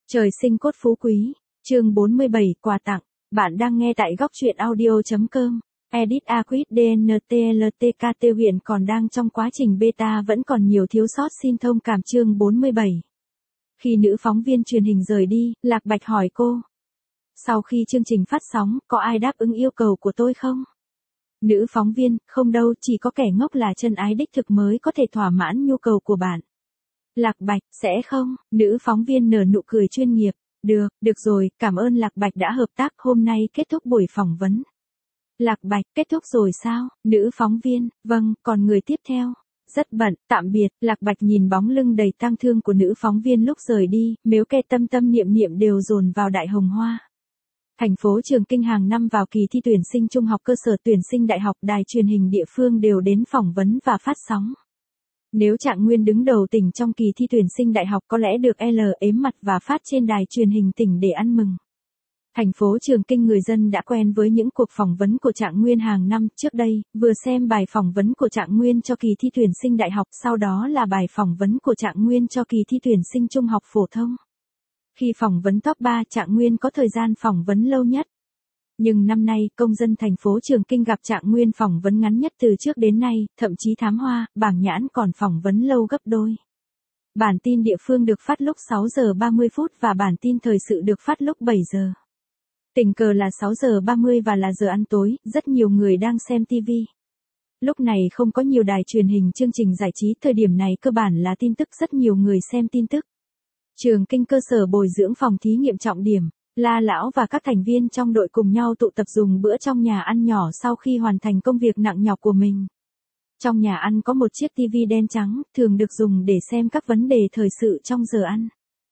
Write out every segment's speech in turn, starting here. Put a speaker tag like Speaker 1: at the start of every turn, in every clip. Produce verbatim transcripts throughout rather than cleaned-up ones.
Speaker 1: Trời sinh cốt phú quý, chương bốn mươi bảy, quà tặng. Bạn đang nghe tại góc truyện audio chấm com. Edit Aquis đê en tê lờ tê ca tê hiện còn đang trong quá trình beta, vẫn còn nhiều thiếu sót, xin thông cảm. Chương bốn mươi bảy. Khi nữ phóng viên truyền hình rời đi, Lạc Bạch hỏi cô. Sau khi chương trình phát sóng, có ai đáp ứng yêu cầu của tôi không? Nữ phóng viên, không đâu, chỉ có kẻ ngốc là chân ái đích thực mới có thể thỏa mãn nhu cầu của bạn. Lạc Bạch, sẽ không? Nữ phóng viên nở nụ cười chuyên nghiệp. Được, được rồi, cảm ơn Lạc Bạch đã hợp tác, hôm nay kết thúc buổi phỏng vấn. Lạc Bạch, kết thúc rồi sao? Nữ phóng viên, vâng, còn người tiếp theo. Rất bận, tạm biệt. Lạc Bạch nhìn bóng lưng đầy tang thương của nữ phóng viên lúc rời đi, mếu kê tâm tâm niệm niệm đều dồn vào Đại Hồng Hoa. Thành phố Trường Kinh hàng năm vào kỳ thi tuyển sinh trung học cơ sở, tuyển sinh đại học, đài truyền hình địa phương đều đến phỏng vấn và phát sóng. Nếu Trạng Nguyên đứng đầu tỉnh trong kỳ thi tuyển sinh đại học có lẽ được L ếm mặt và phát trên đài truyền hình tỉnh để ăn mừng. Thành phố Trường Kinh người dân đã quen với những cuộc phỏng vấn của Trạng Nguyên hàng năm. Trước đây, vừa xem bài phỏng vấn của Trạng Nguyên cho kỳ thi tuyển sinh đại học, sau đó là bài phỏng vấn của Trạng Nguyên cho kỳ thi tuyển sinh trung học phổ thông. Khi phỏng vấn top ba, Trạng Nguyên có thời gian phỏng vấn lâu nhất. Nhưng năm nay, công dân thành phố Trường Kinh gặp Trạng Nguyên phỏng vấn ngắn nhất từ trước đến nay, thậm chí Thám Hoa, Bảng Nhãn còn phỏng vấn lâu gấp đôi. Bản tin địa phương được phát lúc sáu giờ ba mươi phút và bản tin thời sự được phát lúc bảy giờ. Tình cờ là sáu giờ ba mươi và là giờ ăn tối, rất nhiều người đang xem ti vi. Lúc này không có nhiều đài truyền hình chương trình giải trí, thời điểm này cơ bản là tin tức, rất nhiều người xem tin tức. Trường Kinh cơ sở bồi dưỡng phòng thí nghiệm trọng điểm. La Lão và các thành viên trong đội cùng nhau tụ tập dùng bữa trong nhà ăn nhỏ sau khi hoàn thành công việc nặng nhọc của mình. Trong nhà ăn có một chiếc tivi đen trắng, thường được dùng để xem các vấn đề thời sự trong giờ ăn.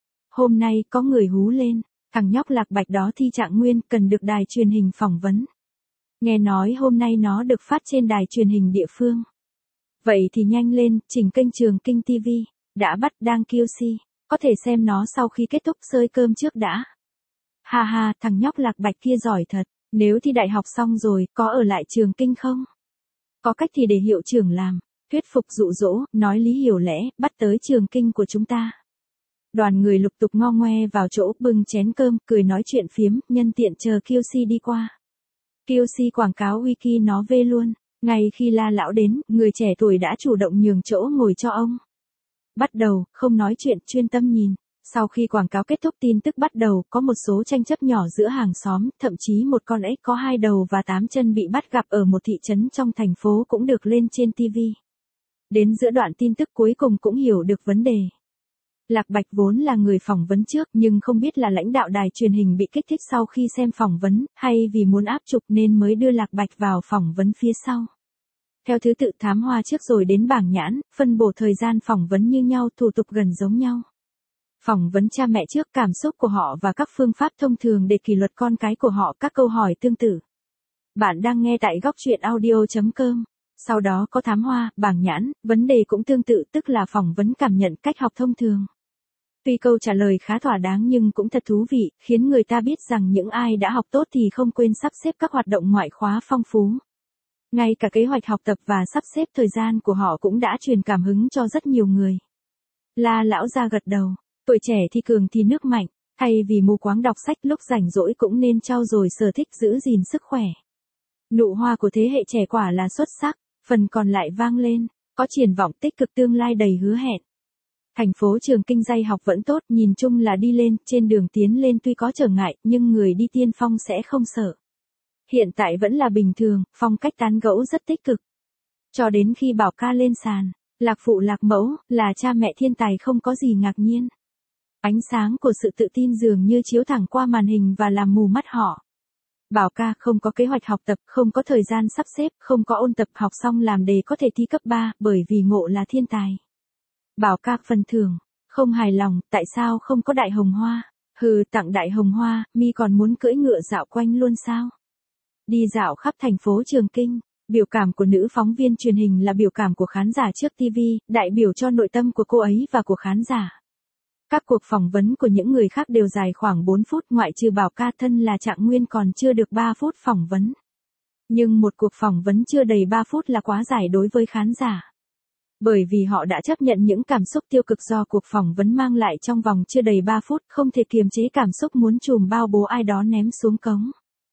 Speaker 1: Hôm nay có người hú lên, thằng nhóc Lạc Bạch đó thi Trạng Nguyên, cần được đài truyền hình phỏng vấn. Nghe nói hôm nay nó được phát trên đài truyền hình địa phương. Vậy thì nhanh lên, chỉnh kênh Trường Kinh ti vi, đã bắt, đang quy xê, có thể xem nó sau khi kết thúc, xơi cơm trước đã. Ha ha, thằng nhóc Lạc Bạch kia giỏi thật, nếu thi đại học xong rồi, có ở lại Trường Kinh không? Có cách thì để hiệu trưởng làm, thuyết phục dụ dỗ, nói lý hiểu lẽ, bắt tới Trường Kinh của chúng ta. Đoàn người lục tục ngo ngoe vào chỗ, bưng chén cơm, cười nói chuyện phiếm, nhân tiện chờ quy xê đi qua. quy xê quảng cáo wiki nó về luôn, ngay khi La Lão đến, người trẻ tuổi đã chủ động nhường chỗ ngồi cho ông. Bắt đầu, không nói chuyện, chuyên tâm nhìn. Sau khi quảng cáo kết thúc, tin tức bắt đầu, có một số tranh chấp nhỏ giữa hàng xóm, thậm chí một con ếch có hai đầu và tám chân bị bắt gặp ở một thị trấn trong thành phố cũng được lên trên ti vi. Đến giữa đoạn tin tức cuối cùng cũng hiểu được vấn đề. Lạc Bạch vốn là người phỏng vấn trước, nhưng không biết là lãnh đạo đài truyền hình bị kích thích sau khi xem phỏng vấn, hay vì muốn áp trục nên mới đưa Lạc Bạch vào phỏng vấn phía sau. Theo thứ tự Thám Hoa trước rồi đến Bảng Nhãn, phân bổ thời gian phỏng vấn như nhau, thủ tục gần giống nhau. Phỏng vấn cha mẹ trước, cảm xúc của họ và các phương pháp thông thường để kỷ luật con cái của họ, các câu hỏi tương tự. Bạn đang nghe tại góc truyện audio chấm com. Sau đó có Thám Hoa, Bảng Nhãn, vấn đề cũng tương tự, tức là phỏng vấn cảm nhận, cách học thông thường. Tuy câu trả lời khá thỏa đáng nhưng cũng thật thú vị, khiến người ta biết rằng những ai đã học tốt thì không quên sắp xếp các hoạt động ngoại khóa phong phú. Ngay cả kế hoạch học tập và sắp xếp thời gian của họ cũng đã truyền cảm hứng cho rất nhiều người. La Lão ra gật đầu. Tuổi trẻ thì cường thì nước mạnh, thay vì mù quáng đọc sách, lúc rảnh rỗi cũng nên trau dồi sở thích, giữ gìn sức khỏe. Nụ hoa của thế hệ trẻ quả là xuất sắc, phần còn lại vang lên, có triển vọng tích cực, tương lai đầy hứa hẹn. Thành phố Trường Kinh dạy học vẫn tốt, nhìn chung là đi lên, trên đường tiến lên tuy có trở ngại, nhưng người đi tiên phong sẽ không sợ. Hiện tại vẫn là bình thường, phong cách tán gẫu rất tích cực. Cho đến khi Bảo Ca lên sàn, Lạc Phụ Lạc Mẫu, là cha mẹ thiên tài không có gì ngạc nhiên. Ánh sáng của sự tự tin dường như chiếu thẳng qua màn hình và làm mù mắt họ. Bảo Ca không có kế hoạch học tập, không có thời gian sắp xếp, không có ôn tập, học xong làm đề có thể thi cấp ba, bởi vì ngộ là thiên tài. Bảo Ca phần thưởng, không hài lòng, tại sao không có Đại Hồng Hoa? Hừ, tặng Đại Hồng Hoa, mi còn muốn cưỡi ngựa dạo quanh luôn sao? Đi dạo khắp thành phố Trường Kinh. Biểu cảm của nữ phóng viên truyền hình là biểu cảm của khán giả trước ti vi, đại biểu cho nội tâm của cô ấy và của khán giả. Các cuộc phỏng vấn của những người khác đều dài khoảng bốn phút, ngoại trừ Bảo Ca thân là Trạng Nguyên còn chưa được ba phút phỏng vấn. Nhưng một cuộc phỏng vấn chưa đầy ba phút là quá dài đối với khán giả. Bởi vì họ đã chấp nhận những cảm xúc tiêu cực do cuộc phỏng vấn mang lại trong vòng chưa đầy ba phút, không thể kiềm chế cảm xúc muốn chùm bao bố ai đó ném xuống cống.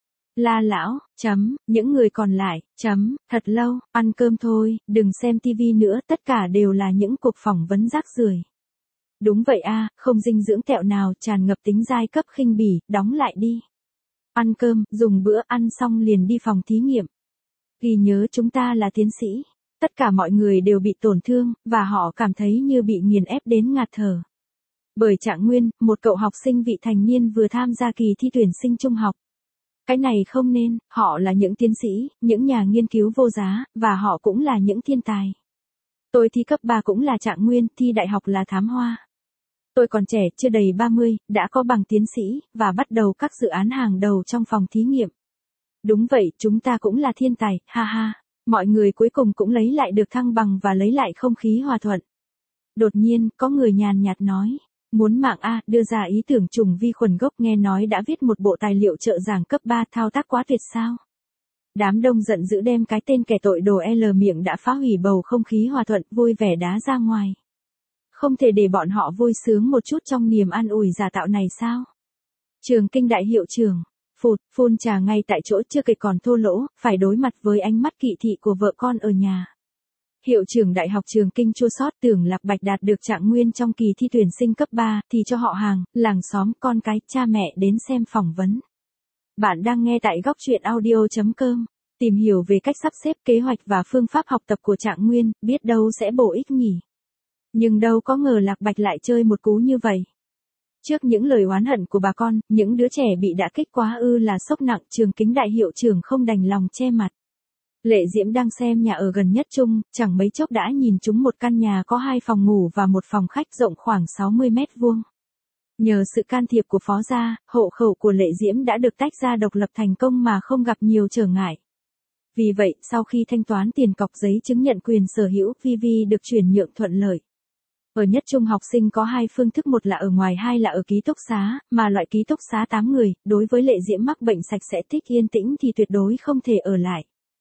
Speaker 1: La lão, chấm, những người còn lại, chấm, thật lâu, ăn cơm thôi, đừng xem tivi nữa, tất cả đều là những cuộc phỏng vấn rác rưởi. Đúng vậy a, không dinh dưỡng tẹo nào, tràn ngập tính giai cấp khinh bỉ, đóng lại đi. Ăn cơm, dùng bữa, ăn xong liền đi phòng thí nghiệm. Ghi nhớ chúng ta là tiến sĩ. Tất cả mọi người đều bị tổn thương, và họ cảm thấy như bị nghiền ép đến ngạt thở. Bởi Trạng Nguyên, một cậu học sinh vị thành niên vừa tham gia kỳ thi tuyển sinh trung học. Cái này không nên, họ là những tiến sĩ, những nhà nghiên cứu vô giá, và họ cũng là những thiên tài. Tôi thi cấp ba cũng là Trạng Nguyên, thi đại học là Thám Hoa. Tôi còn trẻ, chưa đầy ba mươi, đã có bằng tiến sĩ, và bắt đầu các dự án hàng đầu trong phòng thí nghiệm. Đúng vậy, chúng ta cũng là thiên tài, ha ha. Mọi người cuối cùng cũng lấy lại được thăng bằng và lấy lại không khí hòa thuận. Đột nhiên, có người nhàn nhạt nói. Muốn mạng A, đưa ra ý tưởng trùng vi khuẩn gốc, nghe nói đã viết một bộ tài liệu trợ giảng cấp ba, thao tác quá tuyệt sao. Đám đông giận dữ đem cái tên kẻ tội đồ L miệng đã phá hủy bầu không khí hòa thuận, vui vẻ đá ra ngoài. Không thể để bọn họ vui sướng một chút trong niềm an ủi giả tạo này sao? Trường Kinh đại hiệu trưởng, phụt, phun trà ngay tại chỗ, chưa kể còn thô lỗ, phải đối mặt với ánh mắt kỵ thị của vợ con ở nhà. Hiệu trưởng đại học Trường Kinh chua xót, tưởng Lạc Bạch đạt được Trạng Nguyên trong kỳ thi tuyển sinh cấp ba, thì cho họ hàng, làng xóm, con cái, cha mẹ đến xem phỏng vấn. Bạn đang nghe tại góc truyện audio chấm com. Tìm hiểu về cách sắp xếp kế hoạch và phương pháp học tập của Trạng Nguyên, biết đâu sẽ bổ ích nhỉ. Nhưng đâu có ngờ Lạc Bạch lại chơi một cú như vậy. Trước những lời oán hận của bà con, những đứa trẻ bị đả kích quá ư là sốc nặng, Trường Kính đại hiệu trưởng không đành lòng che mặt. Lệ Diễm đang xem nhà ở gần Nhất Trung, chẳng mấy chốc đã nhìn trúng một căn nhà có hai phòng ngủ và một phòng khách rộng khoảng sáu mươi mét vuông. Nhờ sự can thiệp của phó gia, hộ khẩu của Lệ Diễm đã được tách ra độc lập thành công mà không gặp nhiều trở ngại. Vì vậy, sau khi thanh toán tiền cọc, giấy chứng nhận quyền sở hữu, vê vê được chuyển nhượng thuận lợi. Ở Nhất Trung học sinh có hai phương thức, một là ở ngoài, hai là ở ký túc xá, mà loại ký túc xá tám người, đối với Lệ Diễm mắc bệnh sạch sẽ thích yên tĩnh thì tuyệt đối không thể ở lại.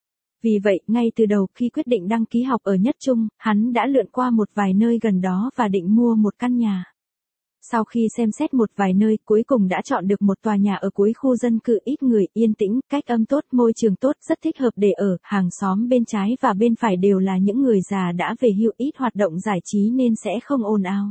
Speaker 1: Vì vậy, ngay từ đầu khi quyết định đăng ký học ở Nhất Trung, hắn đã lượn qua một vài nơi gần đó và định mua một căn nhà. Sau khi xem xét một vài nơi, cuối cùng đã chọn được một tòa nhà ở cuối khu dân cư ít người, yên tĩnh, cách âm tốt, môi trường tốt, rất thích hợp để ở, hàng xóm bên trái và bên phải đều là những người già đã về hưu, ít hoạt động giải trí nên sẽ không ồn ào.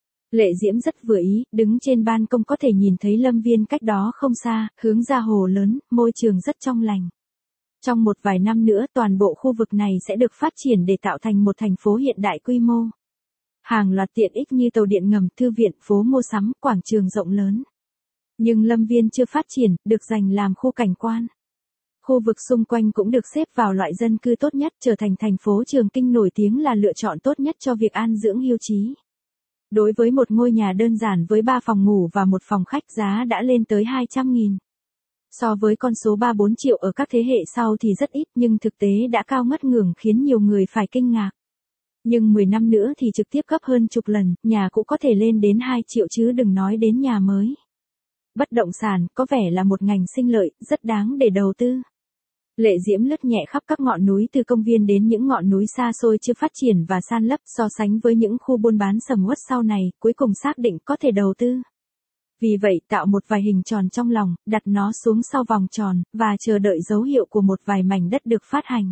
Speaker 1: Lệ Diễm rất vừa ý, đứng trên ban công có thể nhìn thấy lâm viên cách đó không xa, hướng ra hồ lớn, môi trường rất trong lành. Trong một vài năm nữa, toàn bộ khu vực này sẽ được phát triển để tạo thành một thành phố hiện đại quy mô. Hàng loạt tiện ích như tàu điện ngầm, thư viện, phố mua sắm, quảng trường rộng lớn. Nhưng lâm viên chưa phát triển, được dành làm khu cảnh quan. Khu vực xung quanh cũng được xếp vào loại dân cư tốt nhất, trở thành thành phố Trường Kinh nổi tiếng là lựa chọn tốt nhất cho việc an dưỡng hưu trí. Đối với một ngôi nhà đơn giản với ba phòng ngủ và một phòng khách, giá đã lên tới hai trăm nghìn. So với con số ba bốn triệu ở các thế hệ sau thì rất ít, nhưng thực tế đã cao ngất ngưởng khiến nhiều người phải kinh ngạc. Nhưng mười năm nữa thì trực tiếp gấp hơn chục lần, nhà cũ có thể lên đến hai triệu chứ đừng nói đến nhà mới. Bất động sản có vẻ là một ngành sinh lợi, rất đáng để đầu tư. Lệ Diễm lướt nhẹ khắp các ngọn núi từ công viên đến những ngọn núi xa xôi chưa phát triển và san lấp, so sánh với những khu buôn bán sầm uất sau này, cuối cùng xác định có thể đầu tư. Vì vậy, tạo một vài hình tròn trong lòng, đặt nó xuống sau vòng tròn, và chờ đợi dấu hiệu của một vài mảnh đất được phát hành.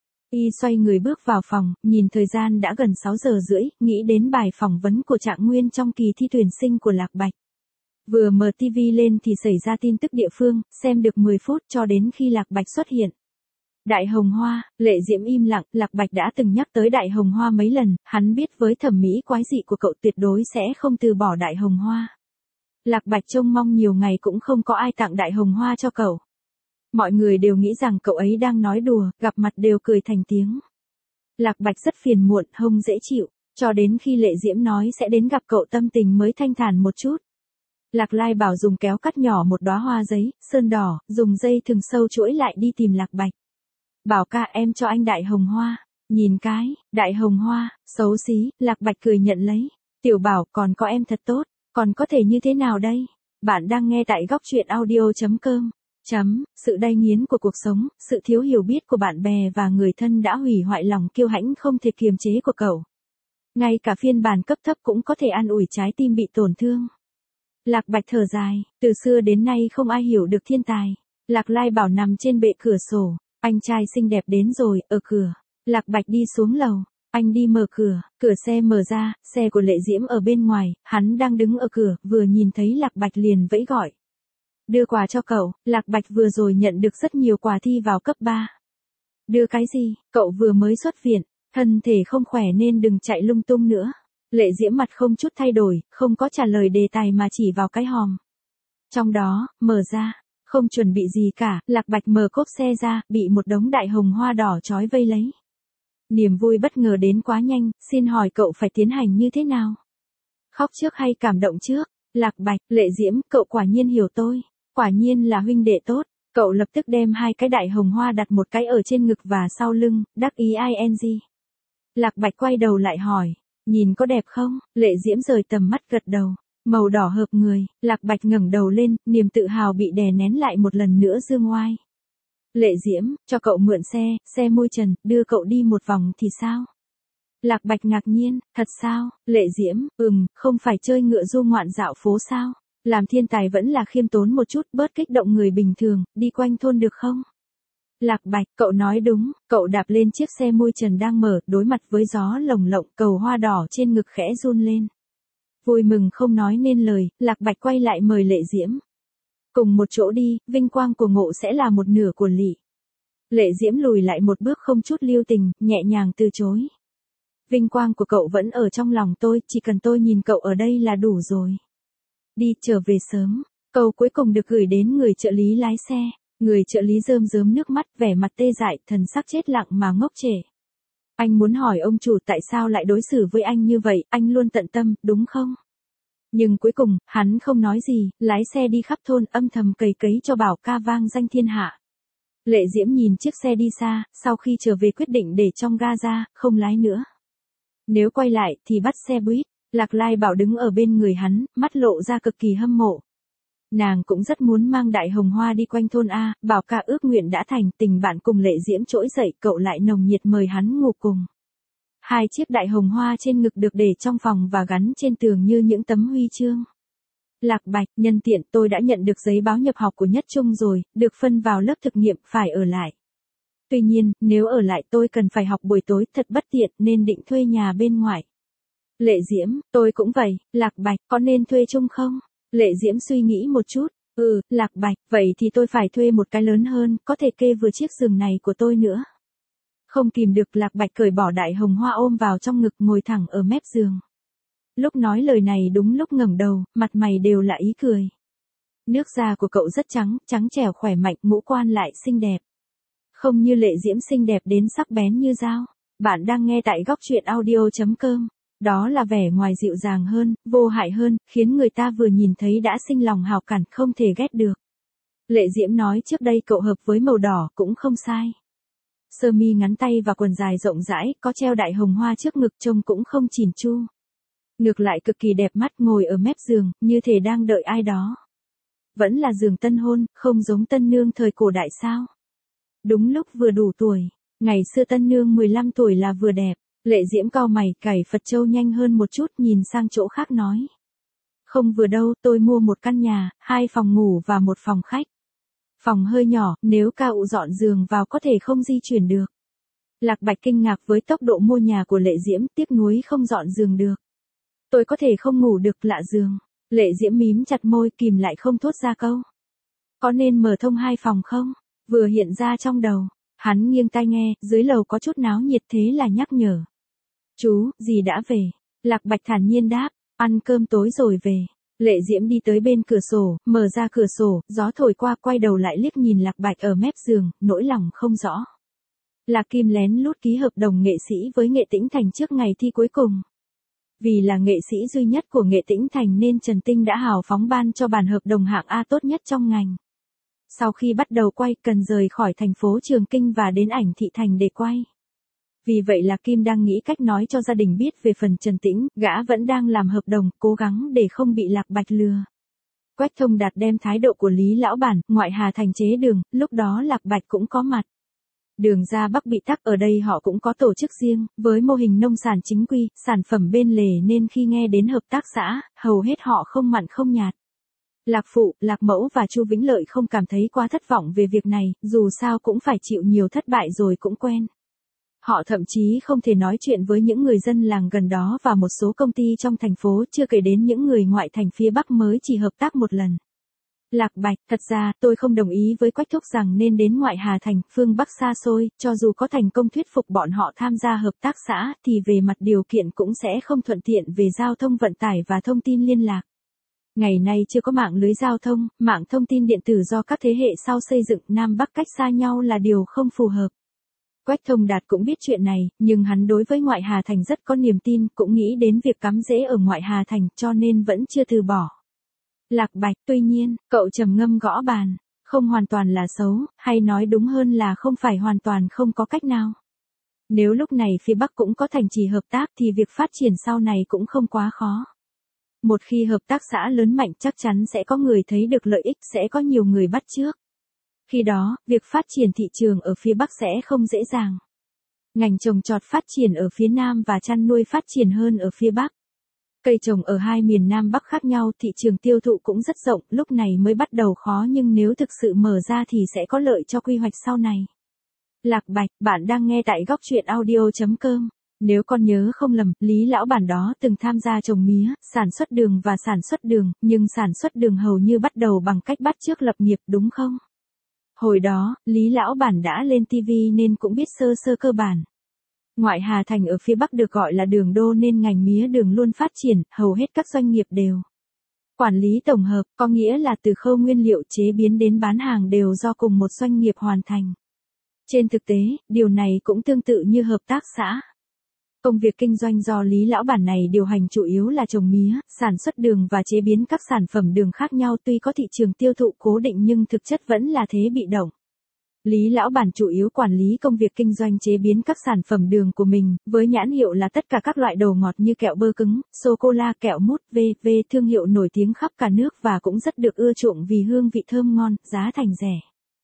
Speaker 1: Y xoay người bước vào phòng, nhìn thời gian đã gần sáu giờ rưỡi, nghĩ đến bài phỏng vấn của Trạng Nguyên trong kỳ thi tuyển sinh của Lạc Bạch. Vừa mở tivi lên thì xảy ra tin tức địa phương, xem được mười phút cho đến khi Lạc Bạch xuất hiện. Đại Hồng Hoa, Lệ Diễm im lặng, Lạc Bạch đã từng nhắc tới Đại Hồng Hoa mấy lần, hắn biết với thẩm mỹ quái dị của cậu tuyệt đối sẽ không từ bỏ Đại Hồng Hoa. Lạc Bạch trông mong nhiều ngày cũng không có ai tặng Đại Hồng Hoa cho cậu. Mọi người đều nghĩ rằng cậu ấy đang nói đùa, gặp mặt đều cười thành tiếng. Lạc Bạch rất phiền muộn, không dễ chịu, cho đến khi Lệ Diễm nói sẽ đến gặp cậu tâm tình mới thanh thản một chút. Lạc Lai bảo dùng kéo cắt nhỏ một đóa hoa giấy, sơn đỏ, dùng dây thừng sâu chuỗi lại đi tìm Lạc Bạch. Bảo ca em cho anh Đại Hồng Hoa, nhìn cái, Đại Hồng Hoa, xấu xí, Lạc Bạch cười nhận lấy. Tiểu Bảo còn có em thật tốt, còn có thể như thế nào đây? Bạn đang nghe tại góc truyện audio chấm com. Chấm, sự đay nghiến của cuộc sống, sự thiếu hiểu biết của bạn bè và người thân đã hủy hoại lòng kiêu hãnh không thể kiềm chế của cậu. Ngay cả phiên bản cấp thấp cũng có thể an ủi trái tim bị tổn thương. Lạc Bạch thở dài, từ xưa đến nay không ai hiểu được thiên tài. Lạc Lai bảo nằm trên bệ cửa sổ, anh trai xinh đẹp đến rồi, ở cửa. Lạc Bạch đi xuống lầu, anh đi mở cửa, cửa xe mở ra, xe của Lệ Diễm ở bên ngoài, hắn đang đứng ở cửa, vừa nhìn thấy Lạc Bạch liền vẫy gọi. Đưa quà cho cậu, Lạc Bạch vừa rồi nhận được rất nhiều quà thi vào cấp ba. Đưa cái gì, cậu vừa mới xuất viện, thân thể không khỏe nên đừng chạy lung tung nữa. Lệ Diễm mặt không chút thay đổi, không có trả lời đề tài mà chỉ vào cái hòm. Trong đó, mở ra, không chuẩn bị gì cả, Lạc Bạch mở cốp xe ra, bị một đống đại hồng hoa đỏ trói vây lấy. Niềm vui bất ngờ đến quá nhanh, xin hỏi cậu phải tiến hành như thế nào? Khóc trước hay cảm động trước? Lạc Bạch, Lệ Diễm, cậu quả nhiên hiểu tôi. Quả nhiên là huynh đệ tốt. Cậu lập tức đem hai cái đại hồng hoa đặt một cái ở trên ngực và sau lưng, đắc ý ing. Lạc Bạch quay đầu lại hỏi, nhìn có đẹp không? Lệ Diễm rời tầm mắt gật đầu, màu đỏ hợp người. Lạc Bạch ngẩng đầu lên, niềm tự hào bị đè nén lại một lần nữa dương oai. Lệ Diễm, cho cậu mượn xe, xe môi trần, đưa cậu đi một vòng thì sao? Lạc Bạch ngạc nhiên, thật sao? Lệ Diễm, ừm, không phải chơi ngựa du ngoạn dạo phố sao? Làm thiên tài vẫn là khiêm tốn một chút, bớt kích động người bình thường, đi quanh thôn được không? Lạc Bạch, cậu nói đúng, cậu đạp lên chiếc xe môi trần đang mở, đối mặt với gió lồng lộng, cầu hoa đỏ trên ngực khẽ run lên. Vui mừng không nói nên lời, Lạc Bạch quay lại mời Lệ Diễm. Cùng một chỗ đi, vinh quang của Ngộ sẽ là một nửa của Lị. Lệ Diễm lùi lại một bước không chút lưu tình, nhẹ nhàng từ chối. Vinh quang của cậu vẫn ở trong lòng tôi, chỉ cần tôi nhìn cậu ở đây là đủ rồi. Đi, trở về sớm. Câu cuối cùng được gửi đến người trợ lý lái xe. Người trợ lý rơm rớm nước mắt, vẻ mặt tê dại, thần sắc chết lặng mà ngốc trệ. Anh muốn hỏi ông chủ tại sao lại đối xử với anh như vậy, anh luôn tận tâm, đúng không? Nhưng cuối cùng, hắn không nói gì, lái xe đi khắp thôn âm thầm cày cấy cho bảo ca vang danh thiên hạ. Lệ Diễm nhìn chiếc xe đi xa, sau khi trở về quyết định để trong ga ra, không lái nữa. Nếu quay lại thì bắt xe buýt. Lạc Lai bảo đứng ở bên người hắn, mắt lộ ra cực kỳ hâm mộ. Nàng cũng rất muốn mang đại hồng hoa đi quanh thôn A, bảo ca ước nguyện đã thành, tình bạn cùng Lệ Diễm trỗi dậy, cậu lại nồng nhiệt mời hắn ngủ cùng. Hai chiếc đại hồng hoa trên ngực được để trong phòng và gắn trên tường như những tấm huy chương. Lạc Bạch, nhân tiện tôi đã nhận được giấy báo nhập học của Nhất Trung rồi, được phân vào lớp thực nghiệm, phải ở lại. Tuy nhiên, nếu ở lại tôi cần phải học buổi tối thật bất tiện nên định thuê nhà bên ngoài. Lệ Diễm, tôi cũng vậy, Lạc Bạch, có nên thuê chung không? Lệ Diễm suy nghĩ một chút, ừ, Lạc Bạch, vậy thì tôi phải thuê một cái lớn hơn, có thể kê vừa chiếc giường này của tôi nữa. Không kìm được Lạc Bạch cởi bỏ đại hồng hoa ôm vào trong ngực ngồi thẳng ở mép giường. Lúc nói lời này đúng lúc ngẩng đầu, mặt mày đều là ý cười. Nước da của cậu rất trắng, trắng trẻo khỏe mạnh, ngũ quan lại xinh đẹp. Không như Lệ Diễm xinh đẹp đến sắc bén như dao. Bạn đang nghe tại góc truyện audio chấm com. Đó là vẻ ngoài dịu dàng hơn, vô hại hơn, khiến người ta vừa nhìn thấy đã sinh lòng hào cảm, không thể ghét được. Lệ Diễm nói trước đây cậu hợp với màu đỏ cũng không sai. Sơ mi ngắn tay và quần dài rộng rãi, có treo đại hồng hoa trước ngực trông cũng không chỉn chu. Ngược lại cực kỳ đẹp mắt, ngồi ở mép giường, như thể đang đợi ai đó. Vẫn là giường tân hôn, không giống tân nương thời cổ đại sao. Đúng lúc vừa đủ tuổi, ngày xưa tân nương mười lăm tuổi là vừa đẹp. Lệ Diễm cau mày, cày Phật châu nhanh hơn một chút, nhìn sang chỗ khác nói. Không vừa đâu, tôi mua một căn nhà, hai phòng ngủ và một phòng khách. Phòng hơi nhỏ, nếu cao dọn giường vào có thể không di chuyển được. Lạc Bạch kinh ngạc với tốc độ mua nhà của Lệ Diễm, tiếc nuối không dọn giường được. Tôi có thể không ngủ được lạ giường. Lệ Diễm mím chặt môi, kìm lại không thốt ra câu. Có nên mở thông hai phòng không? Vừa hiện ra trong đầu. Hắn nghiêng tai nghe, dưới lầu có chút náo nhiệt thế là nhắc nhở. Chú, dì đã về. Lạc Bạch thản nhiên đáp, ăn cơm tối rồi về. Lệ Diễm đi tới bên cửa sổ, mở ra cửa sổ, gió thổi qua, quay đầu lại liếc nhìn Lạc Bạch ở mép giường, nỗi lòng không rõ. Lạc Kim lén lút ký hợp đồng nghệ sĩ với Nghệ Tĩnh Thành trước ngày thi cuối cùng. Vì là nghệ sĩ duy nhất của Nghệ Tĩnh Thành nên Trần Tinh đã hào phóng ban cho bản hợp đồng hạng A tốt nhất trong ngành. Sau khi bắt đầu quay, cần rời khỏi thành phố Trường Kinh và đến Ảnh Thị Thành để quay. Vì vậy là Kim đang nghĩ cách nói cho gia đình biết về phần Trần Tĩnh, gã vẫn đang làm hợp đồng, cố gắng để không bị Lạc Bạch lừa. Quách Thông Đạt đem thái độ của Lý lão bản, ngoại Hà Thành chế đường, lúc đó Lạc Bạch cũng có mặt. Đường ra Bắc bị tắc ở đây họ cũng có tổ chức riêng, với mô hình nông sản chính quy, sản phẩm bên lề nên khi nghe đến hợp tác xã, hầu hết họ không mặn không nhạt. Lạc Phụ, Lạc Mẫu và Chu Vĩnh Lợi không cảm thấy quá thất vọng về việc này, dù sao cũng phải chịu nhiều thất bại rồi cũng quen. Họ thậm chí không thể nói chuyện với những người dân làng gần đó và một số công ty trong thành phố, chưa kể đến những người ngoại thành phía Bắc mới chỉ hợp tác một lần. Lạc Bạch, thật ra, tôi không đồng ý với Quách Thúc rằng nên đến ngoại Hà Thành, phương Bắc xa xôi, cho dù có thành công thuyết phục bọn họ tham gia hợp tác xã, thì về mặt điều kiện cũng sẽ không thuận tiện về giao thông vận tải và thông tin liên lạc. Ngày nay chưa có mạng lưới giao thông, mạng thông tin điện tử do các thế hệ sau xây dựng, Nam Bắc cách xa nhau là điều không phù hợp. Quách Thông Đạt cũng biết chuyện này, nhưng hắn đối với ngoại Hà Thành rất có niềm tin, cũng nghĩ đến việc cắm rễ ở ngoại Hà Thành, cho nên vẫn chưa từ bỏ. Lạc Bạch, tuy nhiên, cậu trầm ngâm gõ bàn, không hoàn toàn là xấu, hay nói đúng hơn là không phải hoàn toàn không có cách nào. Nếu lúc này phía Bắc cũng có thành trì hợp tác thì việc phát triển sau này cũng không quá khó. Một khi hợp tác xã lớn mạnh chắc chắn sẽ có người thấy được lợi ích, sẽ có nhiều người bắt chước. Khi đó, việc phát triển thị trường ở phía Bắc sẽ không dễ dàng. Ngành trồng trọt phát triển ở phía Nam và chăn nuôi phát triển hơn ở phía Bắc. Cây trồng ở hai miền Nam Bắc khác nhau, thị trường tiêu thụ cũng rất rộng, lúc này mới bắt đầu khó nhưng nếu thực sự mở ra thì sẽ có lợi cho quy hoạch sau này. Lạc Bạch, bạn đang nghe tại góc truyện audio chấm com. Nếu con nhớ không lầm, Lý lão bản đó từng tham gia trồng mía, sản xuất đường và sản xuất đường, nhưng sản xuất đường hầu như bắt đầu bằng cách bắt chước lập nghiệp, đúng không? Hồi đó, Lý lão bản đã lên ti vi nên cũng biết sơ sơ cơ bản. Ngoại Hà Thành ở phía Bắc được gọi là đường đô nên ngành mía đường luôn phát triển, hầu hết các doanh nghiệp đều quản lý tổng hợp, có nghĩa là từ khâu nguyên liệu chế biến đến bán hàng đều do cùng một doanh nghiệp hoàn thành. Trên thực tế, điều này cũng tương tự như hợp tác xã. Công việc kinh doanh do Lý lão bản này điều hành chủ yếu là trồng mía, sản xuất đường và chế biến các sản phẩm đường khác nhau, tuy có thị trường tiêu thụ cố định nhưng thực chất vẫn là thế bị động. Lý lão bản chủ yếu quản lý công việc kinh doanh chế biến các sản phẩm đường của mình, với nhãn hiệu là tất cả các loại đồ ngọt như kẹo bơ cứng, sô-cô-la, kẹo mút, vân vân, thương hiệu nổi tiếng khắp cả nước và cũng rất được ưa chuộng vì hương vị thơm ngon, giá thành rẻ.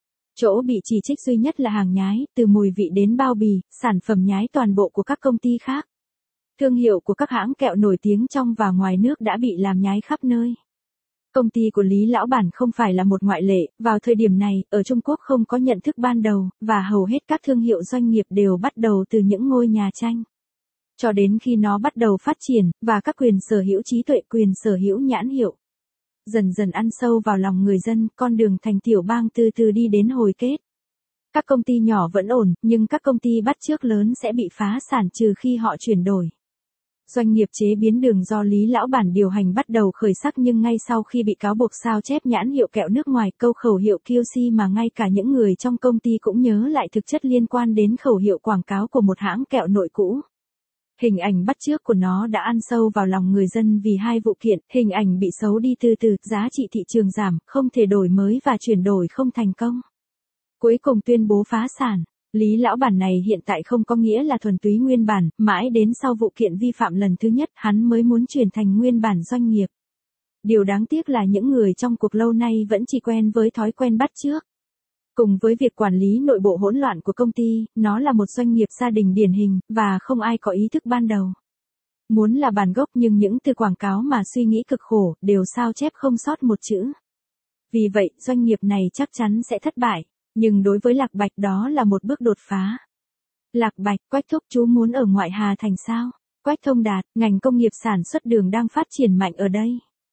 Speaker 1: Chỗ bị chỉ trích duy nhất là hàng nhái, từ mùi vị đến bao bì, sản phẩm nhái toàn bộ của các công ty khác. Thương hiệu của các hãng kẹo nổi tiếng trong và ngoài nước đã bị làm nhái khắp nơi. Công ty của Lý lão bản không phải là một ngoại lệ, vào thời điểm này, ở Trung Quốc không có nhận thức ban đầu, và hầu hết các thương hiệu doanh nghiệp đều bắt đầu từ những ngôi nhà tranh. Cho đến khi nó bắt đầu phát triển, và các quyền sở hữu trí tuệ, quyền sở hữu nhãn hiệu dần dần ăn sâu vào lòng người dân, con đường thành tiểu bang từ từ đi đến hồi kết. Các công ty nhỏ vẫn ổn, nhưng các công ty bắt chước lớn sẽ bị phá sản trừ khi họ chuyển đổi. Doanh nghiệp chế biến đường do Lý lão bản điều hành bắt đầu khởi sắc nhưng ngay sau khi bị cáo buộc sao chép nhãn hiệu kẹo nước ngoài, câu khẩu hiệu Q C mà ngay cả những người trong công ty cũng nhớ lại thực chất liên quan đến khẩu hiệu quảng cáo của một hãng kẹo nội cũ. Hình ảnh bắt chước của nó đã ăn sâu vào lòng người dân vì hai vụ kiện, hình ảnh bị xấu đi từ từ, giá trị thị trường giảm, không thể đổi mới và chuyển đổi không thành công. Cuối cùng tuyên bố phá sản. Lý lão bản này hiện tại không có nghĩa là thuần túy nguyên bản, mãi đến sau vụ kiện vi phạm lần thứ nhất hắn mới muốn chuyển thành nguyên bản doanh nghiệp. Điều đáng tiếc là những người trong cuộc lâu nay vẫn chỉ quen với thói quen bắt chước. Cùng với việc quản lý nội bộ hỗn loạn của công ty, nó là một doanh nghiệp gia đình điển hình, và không ai có ý thức ban đầu. Muốn là bản gốc nhưng những từ quảng cáo mà suy nghĩ cực khổ, đều sao chép không sót một chữ. Vì vậy, doanh nghiệp này chắc chắn sẽ thất bại. Nhưng đối với Lạc Bạch đó là một bước đột phá. Lạc Bạch, Quách Thúc, chú muốn ở ngoại Hà Thành sao? Quách Thông Đạt, ngành công nghiệp sản xuất đường đang phát triển mạnh ở đây.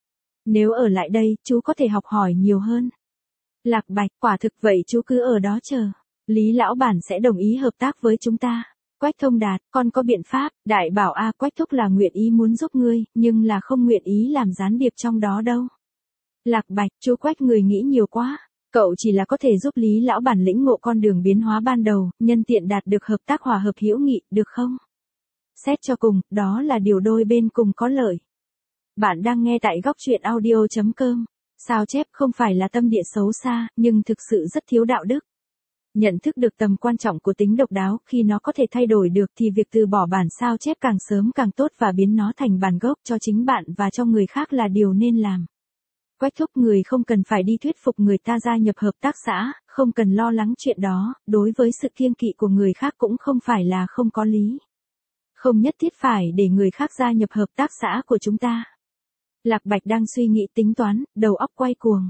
Speaker 1: Nếu ở lại đây, chú có thể học hỏi nhiều hơn. Lạc Bạch, quả thực vậy chú cứ ở đó chờ. Lý lão bản sẽ đồng ý hợp tác với chúng ta. Quách Thông Đạt, con có biện pháp, đại bảo a Quách Thúc là nguyện ý muốn giúp ngươi, nhưng là không nguyện ý làm gián điệp trong đó đâu. Lạc Bạch, chú Quách người nghĩ nhiều quá. Cậu chỉ là có thể giúp Lý lão bản lĩnh ngộ con đường biến hóa ban đầu, nhân tiện đạt được hợp tác hòa hợp hữu nghị, được không? Xét cho cùng, đó là điều đôi bên cùng có lợi. Bạn đang nghe tại góc truyện audio chấm com. Sao chép không phải là tâm địa xấu xa, nhưng thực sự rất thiếu đạo đức. Nhận thức được tầm quan trọng của tính độc đáo, khi nó có thể thay đổi được thì việc từ bỏ bản sao chép càng sớm càng tốt và biến nó thành bản gốc cho chính bạn và cho người khác là điều nên làm. Quách thúc người không cần phải đi thuyết phục người ta gia nhập hợp tác xã, không cần lo lắng chuyện đó, đối với sự kiêng kỵ của người khác cũng không phải là không có lý. Không nhất thiết phải để người khác gia nhập hợp tác xã của chúng ta. Lạc Bạch đang suy nghĩ tính toán, đầu óc quay cuồng.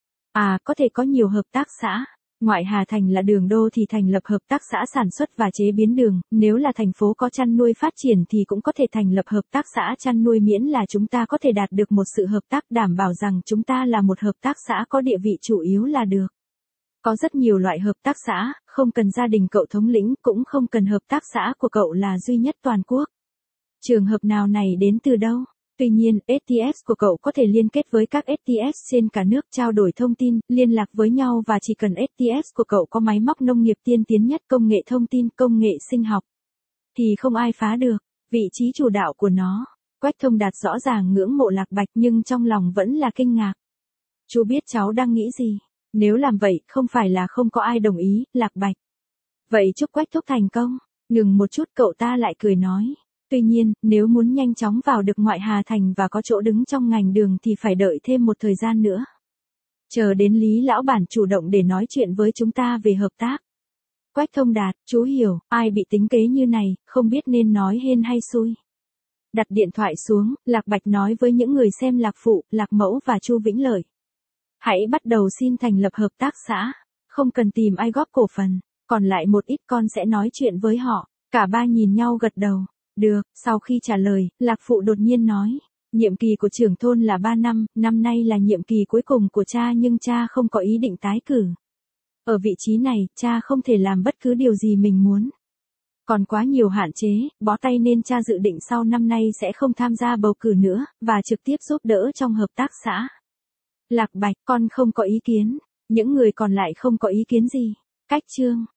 Speaker 1: À, có thể có nhiều hợp tác xã. Ngoại Hà Thành là đường đô thì thành lập hợp tác xã sản xuất và chế biến đường, nếu là thành phố có chăn nuôi phát triển thì cũng có thể thành lập hợp tác xã chăn nuôi miễn là chúng ta có thể đạt được một sự hợp tác đảm bảo rằng chúng ta là một hợp tác xã có địa vị chủ yếu là được. Có rất nhiều loại hợp tác xã, không cần gia đình cậu thống lĩnh, cũng không cần hợp tác xã của cậu là duy nhất toàn quốc. Trường hợp nào này đến từ đâu? Tuy nhiên, ét tê ét của cậu có thể liên kết với các ét tê ét trên cả nước trao đổi thông tin, liên lạc với nhau và chỉ cần ét tê ét của cậu có máy móc nông nghiệp tiên tiến nhất, công nghệ thông tin, công nghệ sinh học, thì không ai phá được vị trí chủ đạo của nó. Quách Thông Đạt rõ ràng ngưỡng mộ Lạc Bạch nhưng trong lòng vẫn là kinh ngạc. Chú biết cháu đang nghĩ gì? Nếu làm vậy, không phải là không có ai đồng ý, Lạc Bạch. Vậy chúc Quách thúc thành công. Ngừng một chút cậu ta lại cười nói. Tuy nhiên, nếu muốn nhanh chóng vào được Ngoại Hà Thành và có chỗ đứng trong ngành đường thì phải đợi thêm một thời gian nữa. Chờ đến Lý lão bản chủ động để nói chuyện với chúng ta về hợp tác. Quách Thông Đạt, chú hiểu, ai bị tính kế như này, không biết nên nói hên hay xui. Đặt điện thoại xuống, Lạc Bạch nói với những người xem Lạc Phụ, Lạc Mẫu và Chu Vĩnh Lợi. Hãy bắt đầu xin thành lập hợp tác xã, không cần tìm ai góp cổ phần, còn lại một ít con sẽ nói chuyện với họ. Cả ba nhìn nhau gật đầu. Được, sau khi trả lời, Lạc Phụ đột nhiên nói, nhiệm kỳ của trưởng thôn là ba năm, năm nay là nhiệm kỳ cuối cùng của cha nhưng cha không có ý định tái cử. Ở vị trí này, cha không thể làm bất cứ điều gì mình muốn. Còn quá nhiều hạn chế, bó tay nên cha dự định sau năm nay sẽ không tham gia bầu cử nữa, và trực tiếp giúp đỡ trong hợp tác xã. Lạc Bạch, con không có ý kiến, những người còn lại không có ý kiến gì. Cách chương